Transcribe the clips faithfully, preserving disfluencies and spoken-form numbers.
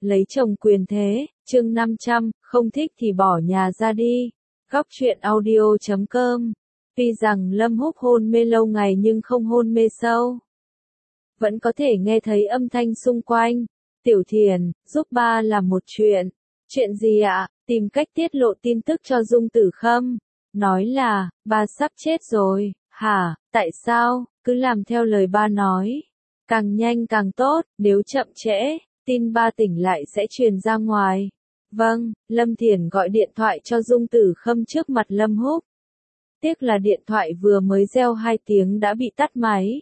Lấy chồng quyền thế, chương năm trăm, không thích thì bỏ nhà ra đi. Góc truyện audio chấm com. Tuy rằng Lâm Húc hôn mê lâu ngày nhưng không hôn mê sâu. Vẫn có thể nghe thấy âm thanh xung quanh. Tiểu Thiền, giúp ba làm một chuyện. Chuyện gì ạ? Tìm cách tiết lộ tin tức cho Dung Tử Khâm. Nói là, ba sắp chết rồi. Hả, tại sao? Cứ làm theo lời ba nói. Càng nhanh càng tốt, nếu chậm trễ, tin ba tỉnh lại sẽ truyền ra ngoài. Vâng, Lâm Thiền gọi điện thoại cho Dung Tử Khâm trước mặt Lâm Húc. Tiếc là điện thoại vừa mới reo hai tiếng đã bị tắt máy.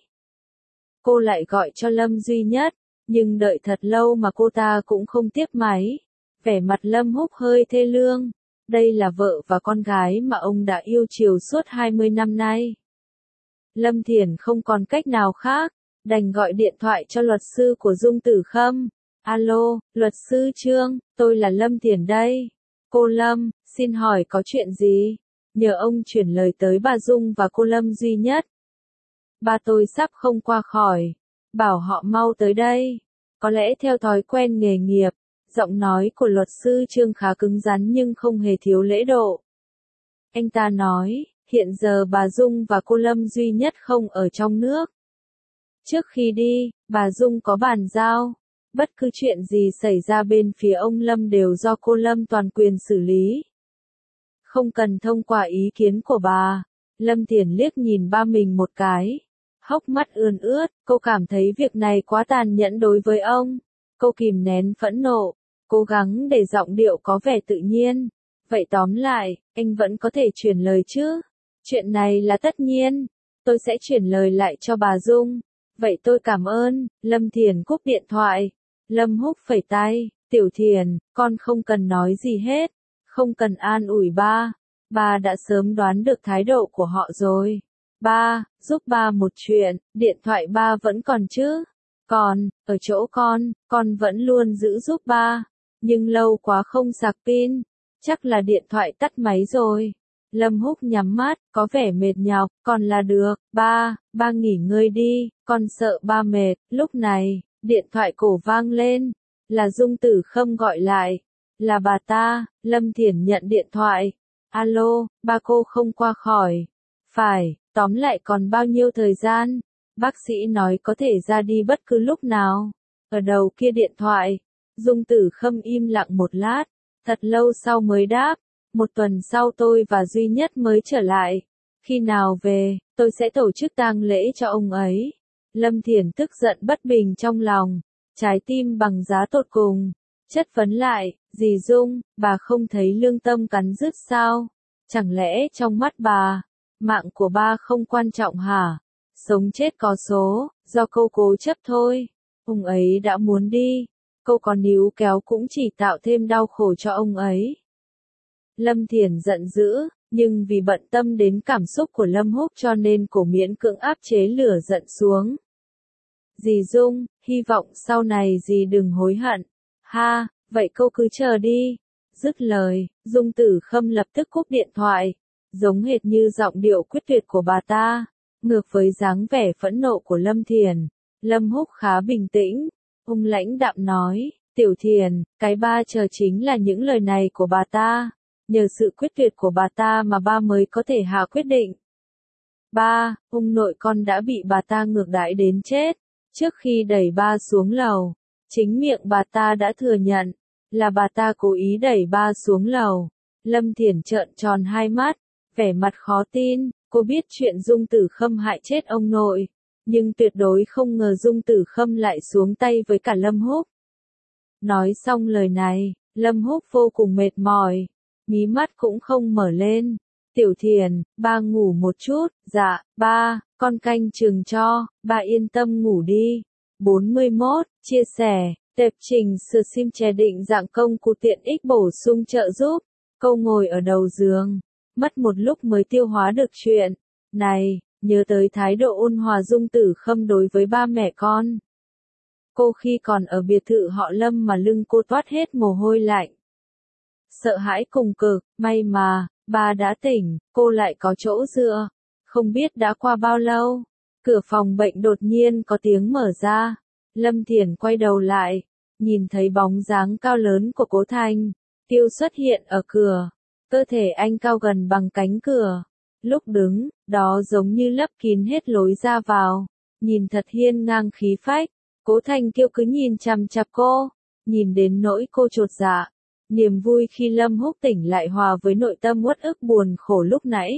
Cô lại gọi cho Lâm Duy Nhất, nhưng đợi thật lâu mà cô ta cũng không tiếp máy. Vẻ mặt Lâm Húc hơi thê lương. Đây là vợ và con gái mà ông đã yêu chiều suốt hai mươi năm nay. Lâm Thiền không còn cách nào khác, đành gọi điện thoại cho luật sư của Dung Tử Khâm. Alo, luật sư Trương, tôi là Lâm Thiền đây. Cô Lâm, xin hỏi có chuyện gì? Nhờ ông chuyển lời tới bà Dung và cô Lâm Duy Nhất. Ba tôi sắp không qua khỏi, bảo họ mau tới đây. Có lẽ theo thói quen nghề nghiệp, giọng nói của luật sư Trương khá cứng rắn nhưng không hề thiếu lễ độ. Anh ta nói, hiện giờ bà Dung và cô Lâm Duy Nhất không ở trong nước. Trước khi đi, bà Dung có bàn giao, bất cứ chuyện gì xảy ra bên phía ông Lâm đều do cô Lâm toàn quyền xử lý. Không cần thông qua ý kiến của bà. Lâm Thiền liếc nhìn ba mình một cái. Hốc mắt ươn ướt, cô cảm thấy việc này quá tàn nhẫn đối với ông. Cô kìm nén phẫn nộ, cố gắng để giọng điệu có vẻ tự nhiên. Vậy tóm lại, anh vẫn có thể chuyển lời chứ? Chuyện này là tất nhiên. Tôi sẽ chuyển lời lại cho bà Dung. Vậy tôi cảm ơn. Lâm Thiền cúp điện thoại. Lâm Húc phẩy tay. Tiểu Thiền, con không cần nói gì hết. Không cần an ủi ba. Ba đã sớm đoán được thái độ của họ rồi. Ba, giúp ba một chuyện. Điện thoại ba vẫn còn chứ? Còn, ở chỗ con, con vẫn luôn giữ giúp ba. Nhưng lâu quá không sạc pin. Chắc là điện thoại tắt máy rồi. Lâm Húc nhắm mắt, có vẻ mệt nhọc, còn là được. Ba, ba nghỉ ngơi đi, con sợ ba mệt. Lúc này, điện thoại cổ vang lên. Là Dung Tử Khâm gọi lại. Là bà ta. Lâm Thiền nhận điện thoại. Alo, ba cô không qua khỏi. Phải, tóm lại còn bao nhiêu thời gian? Bác sĩ nói có thể ra đi bất cứ lúc nào. Ở đầu kia điện thoại, Dung Tử Khâm im lặng một lát, thật lâu sau mới đáp. Một tuần sau tôi và Duy Nhất mới trở lại. Khi nào về, tôi sẽ tổ chức tang lễ cho ông ấy. Lâm Thiền tức giận bất bình trong lòng, trái tim bằng giá tột cùng. Chất vấn lại, dì Dung, bà không thấy lương tâm cắn rứt sao? Chẳng lẽ trong mắt bà, mạng của ba không quan trọng hả? Sống chết có số, do câu cố chấp thôi. Ông ấy đã muốn đi, câu còn níu kéo cũng chỉ tạo thêm đau khổ cho ông ấy. Lâm Thiền giận dữ, nhưng vì bận tâm đến cảm xúc của Lâm Húc cho nên cổ miễn cưỡng áp chế lửa giận xuống. Dì Dung, hy vọng sau này dì đừng hối hận. Ha, vậy cô cứ chờ đi. Dứt lời, Dung Tử Khâm lập tức cúp điện thoại, giống hệt như giọng điệu quyết tuyệt của bà ta, ngược với dáng vẻ phẫn nộ của Lâm Thiền. Lâm Húc khá bình tĩnh, ông lãnh đạm nói, Tiểu Thiền, cái ba chờ chính là những lời này của bà ta. Nhờ sự quyết tuyệt của bà ta mà ba mới có thể hạ quyết định. Ba, ông nội con đã bị bà ta ngược đãi đến chết. Trước khi đẩy ba xuống lầu, chính miệng bà ta đã thừa nhận, là bà ta cố ý đẩy ba xuống lầu. Lâm Thiền trợn tròn hai mắt, vẻ mặt khó tin, cô biết chuyện Dung Tử Khâm hại chết ông nội, nhưng tuyệt đối không ngờ Dung Tử Khâm lại xuống tay với cả Lâm Húc. Nói xong lời này, Lâm Húc vô cùng mệt mỏi, mí mắt cũng không mở lên. Tiểu Thiền, ba ngủ một chút. Dạ, ba, con canh chừng cho, ba yên tâm ngủ đi. bốn mươi mốt, chia sẻ, tệp trình sửa sim trẻ định dạng công cụ tiện ích bổ sung trợ giúp. Câu ngồi ở đầu giường, mất một lúc mới tiêu hóa được chuyện này, nhớ tới thái độ ôn hòa Dung Tử Khâm đối với ba mẹ con. Cô khi còn ở biệt thự họ Lâm mà lưng cô toát hết mồ hôi lạnh. Sợ hãi cùng cực, may mà, ba đã tỉnh, cô lại có chỗ dựa. Không biết đã qua bao lâu, cửa phòng bệnh đột nhiên có tiếng mở ra. Lâm Thiền quay đầu lại, nhìn thấy bóng dáng cao lớn của Cố Thanh Tiêu xuất hiện ở cửa. Cơ thể anh cao gần bằng cánh cửa. Lúc đứng, đó giống như lấp kín hết lối ra vào. Nhìn thật hiên ngang khí phách. Cố Thanh Kiêu cứ nhìn chằm chằm cô. Nhìn đến nỗi cô chột dạ. Niềm vui khi Lâm Húc tỉnh lại hòa với nội tâm uất ức buồn khổ lúc nãy.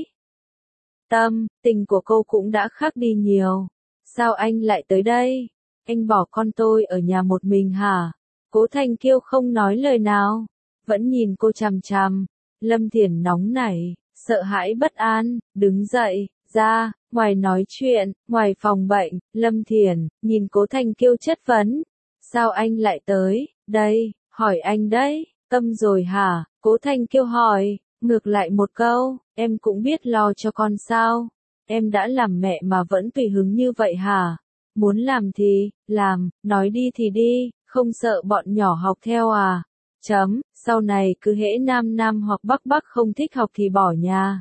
Tâm, tình của cô cũng đã khác đi nhiều. Sao anh lại tới đây? Anh bỏ con tôi ở nhà một mình hả? Cố Thanh Kiêu không nói lời nào. Vẫn nhìn cô chằm chằm. Lâm Thiển nóng nảy, sợ hãi bất an, đứng dậy, ra, ngoài nói chuyện, ngoài phòng bệnh. Lâm Thiển, nhìn Cố Thanh Kiêu chất vấn. Sao anh lại tới, đây, hỏi anh đấy, tâm rồi hả? Cố Thanh Kiêu hỏi, ngược lại một câu, em cũng biết lo cho con sao? Em đã làm mẹ mà vẫn tùy hứng như vậy hả? Muốn làm thì, làm, nói đi thì đi, không sợ bọn nhỏ học theo à? Chấm, sau này cứ hễ nam nam hoặc bắc bắc không thích học thì bỏ nhà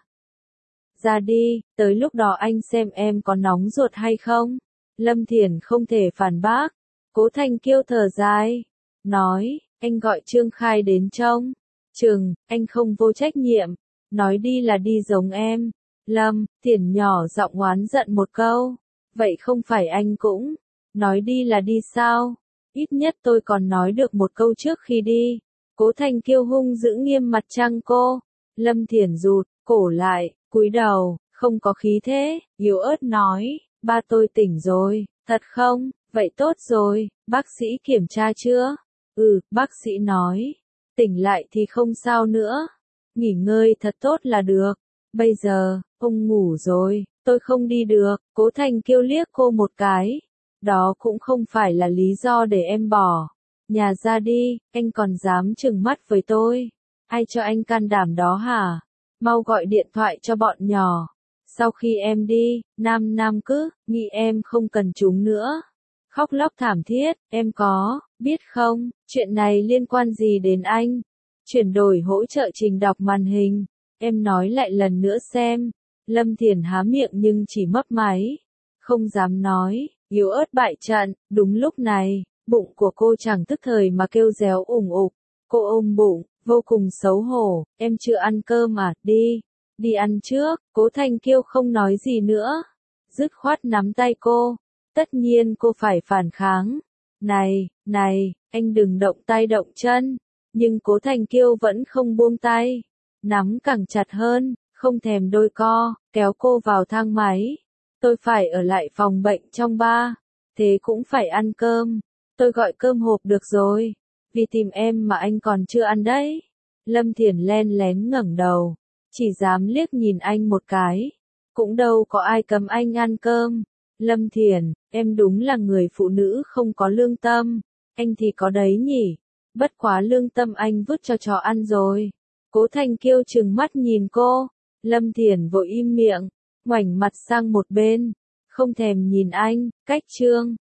ra đi, tới lúc đó anh xem em có nóng ruột hay không? Lâm Thiển không thể phản bác. Cố Thanh Kiêu thở dài, nói, anh gọi Trương Khai đến trông. Chừng, anh không vô trách nhiệm, nói đi là đi giống em. Lâm Thiển nhỏ giọng oán giận một câu, vậy không phải anh cũng nói đi là đi sao? Ít nhất tôi còn nói được một câu trước khi đi. Cố Thanh Kiêu hung giữ nghiêm mặt trăng cô. Lâm Thiển rụt cổ lại, cúi đầu, không có khí thế, yếu ớt nói, ba tôi tỉnh rồi, thật không? Vậy tốt rồi, bác sĩ kiểm tra chưa? Ừ, bác sĩ nói, tỉnh lại thì không sao nữa, nghỉ ngơi thật tốt là được. Bây giờ, ông ngủ rồi, tôi không đi được. Cố Thanh Kiêu liếc cô một cái. Đó cũng không phải là lý do để em bỏ nhà ra đi, anh còn dám trừng mắt với tôi. Ai cho anh can đảm đó hả? Mau gọi điện thoại cho bọn nhỏ. Sau khi em đi, Nam Nam cứ nghĩ em không cần chúng nữa. Khóc lóc thảm thiết, em có biết không, chuyện này liên quan gì đến anh? Chuyển đổi hỗ trợ trình đọc màn hình. Em nói lại lần nữa xem. Lâm Thiển há miệng nhưng chỉ mấp máy, không dám nói, yếu ớt bại trận. Đúng lúc này, bụng của cô chẳng tức thời mà kêu réo ủng ục. Cô ôm bụng, vô cùng xấu hổ. Em chưa ăn cơm à? Đi, đi ăn trước. Cố Thanh Kiêu không nói gì nữa, dứt khoát nắm tay cô. Tất nhiên cô phải phản kháng. Này, này, anh đừng động tay động chân. Nhưng Cố Thanh Kiêu vẫn không buông tay, nắm càng chặt hơn, không thèm đôi co, kéo cô vào thang máy. Tôi phải ở lại phòng bệnh trong ba, thế cũng phải ăn cơm. Tôi gọi cơm hộp được rồi, vì tìm em mà anh còn chưa ăn đấy. Lâm Thiển len lén ngẩng đầu, chỉ dám liếc nhìn anh một cái. Cũng đâu có ai cấm anh ăn cơm. Lâm Thiển, em đúng là người phụ nữ không có lương tâm. Anh thì có đấy nhỉ. Bất quá lương tâm anh vứt cho chó ăn rồi. Cố Thanh Kiêu trừng mắt nhìn cô. Lâm Thiển vội im miệng, ngoảnh mặt sang một bên, không thèm nhìn anh. Cách Trương